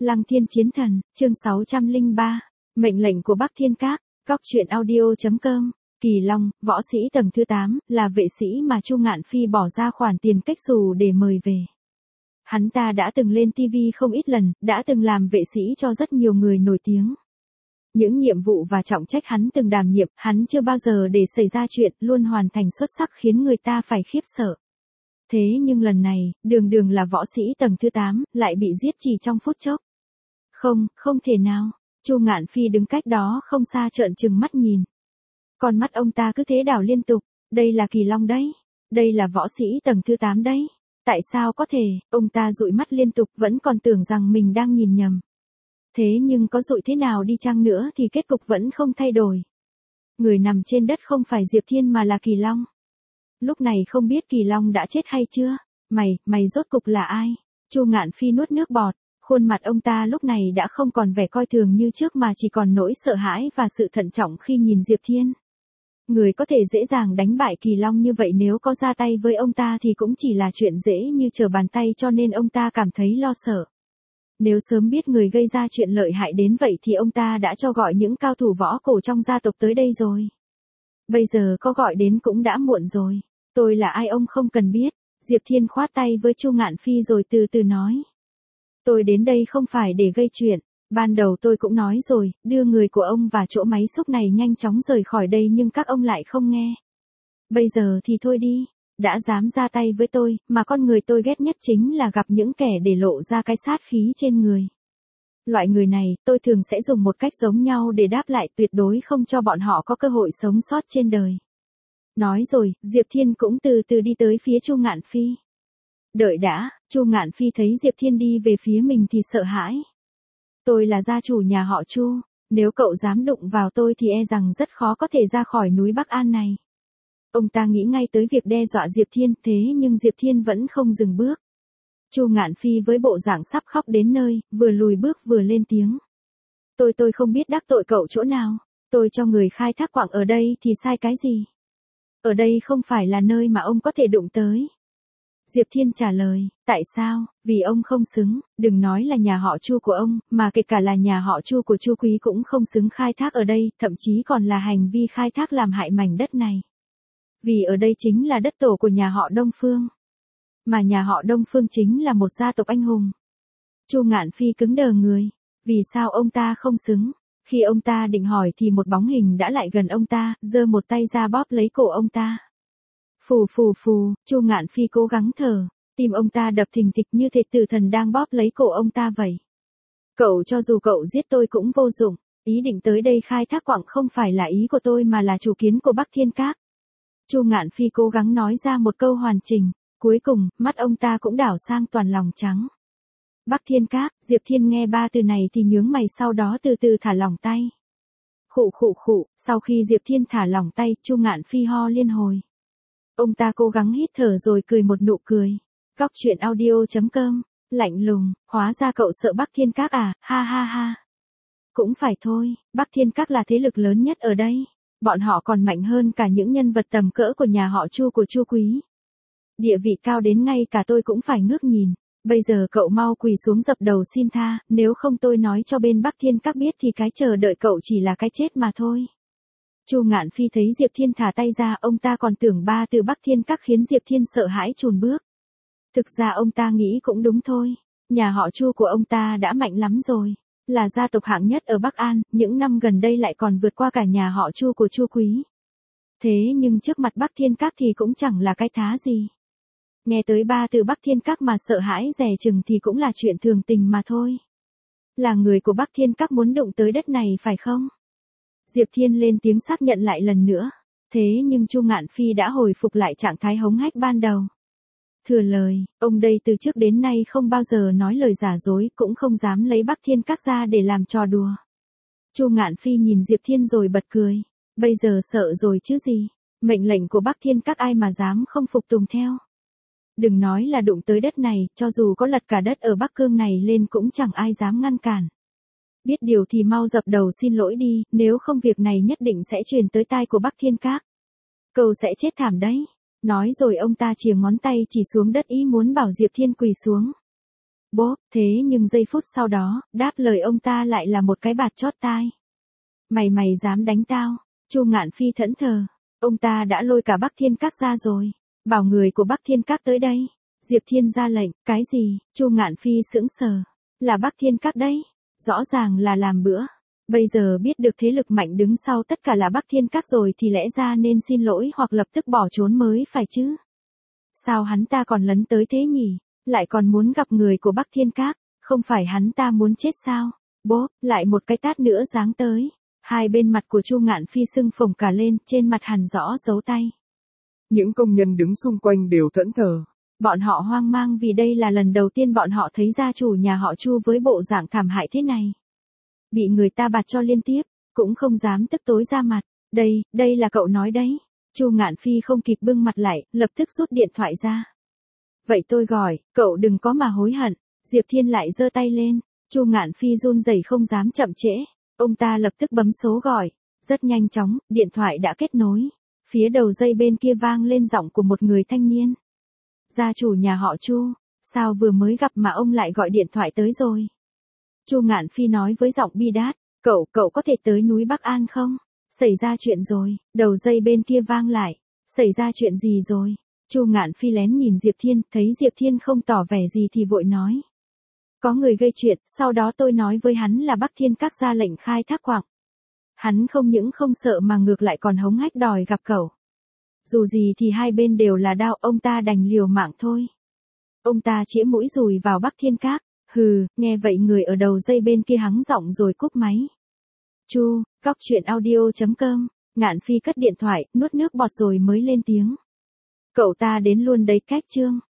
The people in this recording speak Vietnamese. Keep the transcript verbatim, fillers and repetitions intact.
Lăng Thiên Chiến Thần, chương sáu trăm lẻ ba, mệnh lệnh của Bắc Thiên Các, Cóc truyện audio chấm com. Kỳ Long, võ sĩ tầng thứ tám, là vệ sĩ mà Chu Ngạn Phi bỏ ra khoản tiền cách xù để mời về. Hắn ta đã từng lên ti vi không ít lần, đã từng làm vệ sĩ cho rất nhiều người nổi tiếng. Những nhiệm vụ và trọng trách hắn từng đảm nhiệm, hắn chưa bao giờ để xảy ra chuyện, luôn hoàn thành xuất sắc khiến người ta phải khiếp sợ. Thế nhưng lần này, đường đường là võ sĩ tầng thứ tám, lại bị giết chỉ trong phút chốc. Không, không thể nào. Chu Ngạn Phi đứng cách đó không xa trợn trừng mắt nhìn. Con mắt ông ta cứ thế đảo liên tục, đây là Kỳ Long đấy, đây là võ sĩ tầng thứ tám đấy. Tại sao có thể, ông ta dụi mắt liên tục vẫn còn tưởng rằng mình đang nhìn nhầm. Thế nhưng có dụi thế nào đi chăng nữa thì kết cục vẫn không thay đổi. Người nằm trên đất không phải Diệp Thiên mà là Kỳ Long. Lúc này không biết Kỳ Long đã chết hay chưa. Mày, mày rốt cục là ai? Chu Ngạn Phi nuốt nước bọt, khuôn mặt ông ta lúc này đã không còn vẻ coi thường như trước mà chỉ còn nỗi sợ hãi và sự thận trọng khi nhìn Diệp Thiên. Người có thể dễ dàng đánh bại Kỳ Long như vậy nếu có ra tay với ông ta thì cũng chỉ là chuyện dễ như trở bàn tay, cho nên ông ta cảm thấy lo sợ. Nếu sớm biết người gây ra chuyện lợi hại đến vậy thì ông ta đã cho gọi những cao thủ võ cổ trong gia tộc tới đây rồi. Bây giờ có gọi đến cũng đã muộn rồi. Tôi là ai ông không cần biết. Diệp Thiên khoát tay với Chu Ngạn Phi rồi từ từ nói. Tôi đến đây không phải để gây chuyện. Ban đầu tôi cũng nói rồi, đưa người của ông và chỗ máy xúc này nhanh chóng rời khỏi đây nhưng các ông lại không nghe. Bây giờ thì thôi đi. Đã dám ra tay với tôi, mà con người tôi ghét nhất chính là gặp những kẻ để lộ ra cái sát khí trên người. Loại người này, tôi thường sẽ dùng một cách giống nhau để đáp lại, tuyệt đối không cho bọn họ có cơ hội sống sót trên đời. Nói rồi, Diệp Thiên cũng từ từ đi tới phía Chu Ngạn Phi. Đợi đã, Chu Ngạn Phi thấy Diệp Thiên đi về phía mình thì sợ hãi. Tôi là gia chủ nhà họ Chu, nếu cậu dám đụng vào tôi thì e rằng rất khó có thể ra khỏi núi Bắc An này. Ông ta nghĩ ngay tới việc đe dọa Diệp Thiên, thế nhưng Diệp Thiên vẫn không dừng bước. Chu Ngạn Phi với bộ dạng sắp khóc đến nơi, vừa lùi bước vừa lên tiếng. Tôi tôi không biết đắc tội cậu chỗ nào, tôi cho người khai thác quặng ở đây thì sai cái gì? Ở đây không phải là nơi mà ông có thể đụng tới. Diệp Thiên trả lời, tại sao? Vì ông không xứng, đừng nói là nhà họ Chu của ông, mà kể cả là nhà họ Chu của Chu Quý cũng không xứng khai thác ở đây, thậm chí còn là hành vi khai thác làm hại mảnh đất này. Vì ở đây chính là đất tổ của nhà họ Đông Phương. Mà nhà họ Đông Phương chính là một gia tộc anh hùng. Chu Ngạn Phi cứng đờ người. Vì sao ông ta không xứng? Khi ông ta định hỏi thì một bóng hình đã lại gần ông ta, giơ một tay ra bóp lấy cổ ông ta. Phù phù phù, Chu Ngạn Phi cố gắng thở, tim ông ta đập thình thịch như thể tử thần đang bóp lấy cổ ông ta vậy. Cậu cho dù cậu giết tôi cũng vô dụng, ý định tới đây khai thác quặng không phải là ý của tôi mà là chủ kiến của Bắc Thiên Các. Chu Ngạn Phi cố gắng nói ra một câu hoàn chỉnh, cuối cùng, mắt ông ta cũng đảo sang toàn lòng trắng. Bắc Thiên Các, Diệp Thiên nghe ba từ này thì nhướng mày, sau đó từ từ thả lỏng tay. Khụ khụ khụ, sau khi Diệp Thiên thả lỏng tay, Chu Ngạn Phi ho liên hồi. Ông ta cố gắng hít thở rồi cười một nụ cười. Cóc truyện audio chấm com, lạnh lùng, hóa ra cậu sợ Bắc Thiên Các à, ha ha ha. Cũng phải thôi, Bắc Thiên Các là thế lực lớn nhất ở đây. Bọn họ còn mạnh hơn cả những nhân vật tầm cỡ của nhà họ Chu của Chu Quý. Địa vị cao đến ngay cả tôi cũng phải ngước nhìn. Bây giờ cậu mau quỳ xuống dập đầu xin tha, nếu không tôi nói cho bên Bắc Thiên Các biết thì cái chờ đợi cậu chỉ là cái chết mà thôi. Chu Ngạn Phi thấy Diệp Thiên thả tay ra, ông ta còn tưởng ba từ Bắc Thiên Các khiến Diệp Thiên sợ hãi chùn bước. Thực ra ông ta nghĩ cũng đúng thôi, nhà họ Chu của ông ta đã mạnh lắm rồi, là gia tộc hạng nhất ở Bắc An, những năm gần đây lại còn vượt qua cả nhà họ Chu của Chu Quý. Thế nhưng trước mặt Bắc Thiên Các thì cũng chẳng là cái thá gì. Nghe tới ba từ Bắc Thiên Các mà sợ hãi dè chừng thì cũng là chuyện thường tình mà thôi. Là người của Bắc Thiên Các muốn đụng tới đất này phải không? Diệp Thiên lên tiếng xác nhận lại lần nữa. Thế nhưng Chu Ngạn Phi đã hồi phục lại trạng thái hống hách ban đầu. Thừa lời, ông đây từ trước đến nay không bao giờ nói lời giả dối, cũng không dám lấy Bắc Thiên Các ra để làm trò đùa. Chu Ngạn Phi nhìn Diệp Thiên rồi bật cười. Bây giờ sợ rồi chứ gì? Mệnh lệnh của Bắc Thiên Các ai mà dám không phục tùng theo? Đừng nói là đụng tới đất này, cho dù có lật cả đất ở Bắc Cương này lên cũng chẳng ai dám ngăn cản. Biết điều thì mau dập đầu xin lỗi đi, nếu không việc này nhất định sẽ truyền tới tai của Bắc Thiên Các. Cậu sẽ chết thảm đấy. Nói rồi ông ta chìa ngón tay chỉ xuống đất ý muốn bảo Diệp Thiên quỳ xuống. Bốp, thế nhưng giây phút sau đó, đáp lời ông ta lại là một cái bạt chót tai. Mày mày dám đánh tao? Chu Ngạn Phi thẫn thờ. Ông ta đã lôi cả Bắc Thiên Các ra rồi. Bảo người của Bắc Thiên Các tới đây. Diệp Thiên ra lệnh, cái gì? Chu Ngạn Phi sững sờ. Là Bắc Thiên Các đấy. Rõ ràng là làm bữa. Bây giờ biết được thế lực mạnh đứng sau tất cả là Bắc Thiên Các rồi thì lẽ ra nên xin lỗi hoặc lập tức bỏ trốn mới phải chứ. Sao hắn ta còn lấn tới thế nhỉ? Lại còn muốn gặp người của Bắc Thiên Các. Không phải hắn ta muốn chết sao? Bốp, lại một cái tát nữa giáng tới. Hai bên mặt của Chu Ngạn Phi sưng phồng cả lên, trên mặt hằn rõ dấu tay. Những công nhân đứng xung quanh đều thẫn thờ. Bọn họ hoang mang vì đây là lần đầu tiên bọn họ thấy gia chủ nhà họ Chu với bộ dạng thảm hại thế này. Bị người ta bạt cho liên tiếp, cũng không dám tức tối ra mặt. Đây, đây là cậu nói đấy. Chu Ngạn Phi không kịp bưng mặt lại, lập tức rút điện thoại ra. Vậy tôi gọi, cậu đừng có mà hối hận. Diệp Thiên lại giơ tay lên. Chu Ngạn Phi run rẩy không dám chậm trễ. Ông ta lập tức bấm số gọi. Rất nhanh chóng, điện thoại đã kết nối. Phía đầu dây bên kia vang lên giọng của một người thanh niên. Gia chủ nhà họ Chu, sao vừa mới gặp mà ông lại gọi điện thoại tới rồi? Chu Ngạn Phi nói với giọng bi đát, cậu, cậu có thể tới núi Bắc An không? Xảy ra chuyện rồi, đầu dây bên kia vang lại. Xảy ra chuyện gì rồi? Chu Ngạn Phi lén nhìn Diệp Thiên, thấy Diệp Thiên không tỏ vẻ gì thì vội nói. Có người gây chuyện, sau đó tôi nói với hắn là Bắc Thiên Các ra lệnh khai thác quặng. Hắn không những không sợ mà ngược lại còn hống hách đòi gặp cậu. Dù gì thì hai bên đều là đao, ông ta đành liều mạng thôi. Ông ta chĩa mũi dùi vào Bắc Thiên Các. Hừ, nghe vậy người ở đầu dây bên kia hắng giọng rồi cúp máy. Chu, góc chuyện audio chấm com, Ngạn Phi cất điện thoại, nuốt nước bọt rồi mới lên tiếng. Cậu ta đến luôn đấy cách Trương.